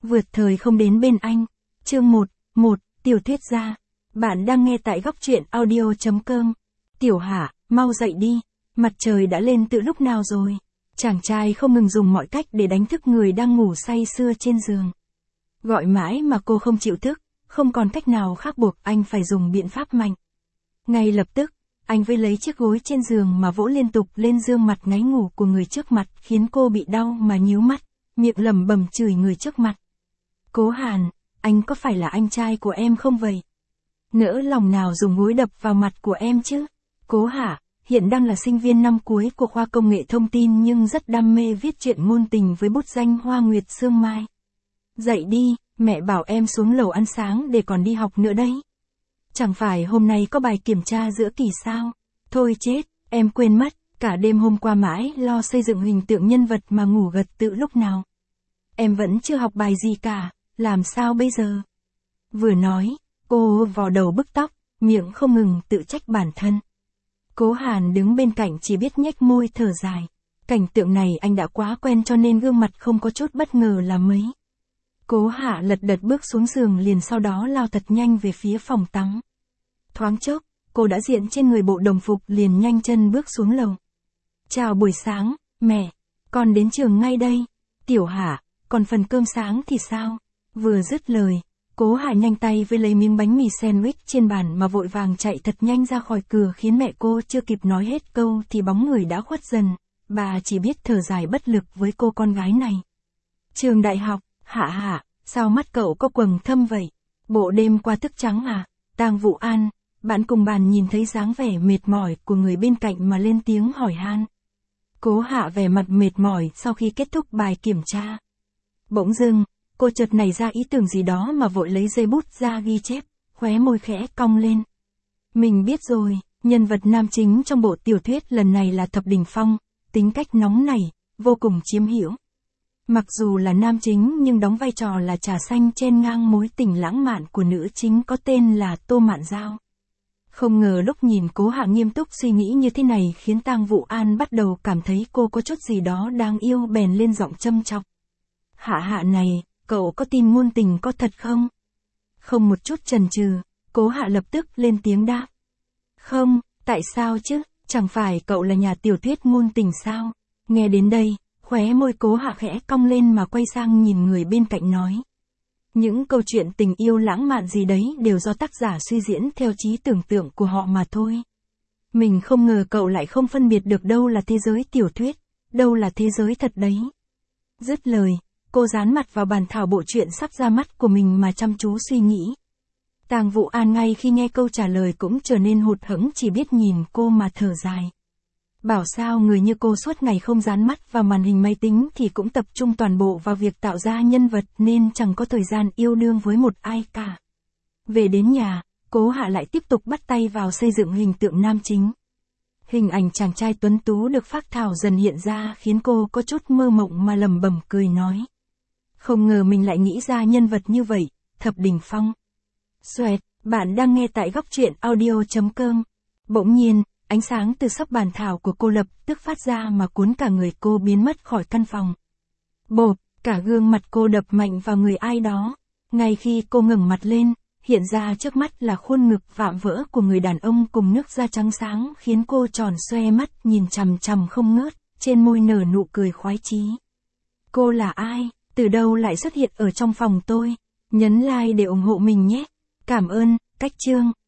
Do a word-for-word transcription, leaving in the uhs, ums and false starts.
Vượt thời không đến bên anh. Chương một, một, tiểu thuyết gia. Bạn đang nghe tại góc truyện audio chấm com. Tiểu Hạ, mau dậy đi. Mặt trời đã lên từ lúc nào rồi? Chàng trai không ngừng dùng mọi cách để đánh thức người đang ngủ say sưa trên giường. Gọi mãi mà cô không chịu thức, không còn cách nào khác buộc anh phải dùng biện pháp mạnh. Ngay lập tức, anh với lấy chiếc gối trên giường mà vỗ liên tục lên gương mặt ngáy ngủ của người trước mặt, khiến cô bị đau mà nhíu mắt, miệng lẩm bẩm chửi người trước mặt. Cố Hàn, anh có phải là anh trai của em không vậy? Nỡ lòng nào dùng gối đập vào mặt của em chứ? Cố Hạ, hiện đang là sinh viên năm cuối của khoa công nghệ thông tin nhưng rất đam mê viết truyện ngôn tình với bút danh Hoa Nguyệt Sương Mai. Dậy đi, mẹ bảo em xuống lầu ăn sáng để còn đi học nữa đấy. Chẳng phải hôm nay có bài kiểm tra giữa kỳ sao? Thôi chết, em quên mất, cả đêm hôm qua mãi lo xây dựng hình tượng nhân vật mà ngủ gật tự lúc nào. Em vẫn chưa học bài gì cả, làm sao bây giờ? Vừa nói, cô vò đầu bứt tóc, miệng không ngừng tự trách bản thân. Cố Hàn đứng bên cạnh chỉ biết nhếch môi thở dài. Cảnh tượng này anh đã quá quen cho nên gương mặt không có chút bất ngờ là mấy. Cố Hạ lật đật bước xuống giường liền sau đó lao thật nhanh về phía phòng tắm. Thoáng chốc, cô đã diện trên người bộ đồng phục liền nhanh chân bước xuống lầu. Chào buổi sáng, mẹ, con đến trường ngay đây. Tiểu Hạ, còn phần cơm sáng thì sao? Vừa dứt lời, Cố Hạ nhanh tay với lấy miếng bánh mì sandwich trên bàn mà vội vàng chạy thật nhanh ra khỏi cửa khiến mẹ cô chưa kịp nói hết câu thì bóng người đã khuất dần. Bà chỉ biết thở dài bất lực với cô con gái này. Trường đại học, Hạ Hạ, sao mắt cậu có quầng thâm vậy? Bộ đêm qua thức trắng à? Tang Vũ An, bạn cùng bàn nhìn thấy dáng vẻ mệt mỏi của người bên cạnh mà lên tiếng hỏi han. Cố Hạ vẻ mặt mệt mỏi sau khi kết thúc bài kiểm tra. Bỗng dưng, cô chợt nảy ra ý tưởng gì đó mà vội lấy giấy bút ra ghi chép, khóe môi khẽ cong lên. Mình biết rồi, nhân vật nam chính trong bộ tiểu thuyết lần này là Thập Đình Phong, tính cách nóng nảy, vô cùng chiếm hữu. Mặc dù là nam chính nhưng đóng vai trò là trà xanh chen ngang mối tình lãng mạn của nữ chính có tên là Tô Mạn Giao. Không ngờ lúc nhìn Cố Hạ nghiêm túc suy nghĩ như thế này khiến Tang Vũ An bắt đầu cảm thấy cô có chút gì đó đáng yêu bèn lên giọng châm chọc. Hạ Hạ này, cậu có tin ngôn tình có thật không? Không một chút chần chừ, Cố Hạ lập tức lên tiếng đáp. Không, tại sao chứ, chẳng phải cậu là nhà tiểu thuyết ngôn tình sao? Nghe đến đây, khóe môi Cố Hạ khẽ cong lên mà quay sang nhìn người bên cạnh nói. Những câu chuyện tình yêu lãng mạn gì đấy đều do tác giả suy diễn theo trí tưởng tượng của họ mà thôi. Mình không ngờ cậu lại không phân biệt được đâu là thế giới tiểu thuyết, đâu là thế giới thật đấy. Dứt lời, cô dán mặt vào bàn thảo bộ truyện sắp ra mắt của mình mà chăm chú suy nghĩ. Tang Vũ An ngay khi nghe câu trả lời cũng trở nên hụt hẫng chỉ biết nhìn cô mà thở dài. Bảo sao người như cô suốt ngày không dán mắt vào màn hình máy tính thì cũng tập trung toàn bộ vào việc tạo ra nhân vật nên chẳng có thời gian yêu đương với một ai cả. Về đến nhà, Cố Hạ lại tiếp tục bắt tay vào xây dựng hình tượng nam chính. Hình ảnh chàng trai tuấn tú được phác thảo dần hiện ra khiến cô có chút mơ mộng mà lẩm bẩm cười nói. Không ngờ mình lại nghĩ ra nhân vật như vậy, Thập Đình Phong. Xoẹt, bạn đang nghe tại góc truyện audio chấm com. Bỗng nhiên, ánh sáng từ sấp bàn thảo của cô lập tức phát ra mà cuốn cả người cô biến mất khỏi căn phòng. Bộp, cả gương mặt cô đập mạnh vào người ai đó. Ngay khi cô ngẩng mặt lên, hiện ra trước mắt là khuôn ngực vạm vỡ của người đàn ông cùng nước da trắng sáng khiến cô tròn xoe mắt nhìn chằm chằm không ngớt, trên môi nở nụ cười khoái chí. Cô là ai? Từ đâu lại xuất hiện ở trong phòng tôi? Nhấn like để ủng hộ mình nhé. Cảm ơn, cách chương.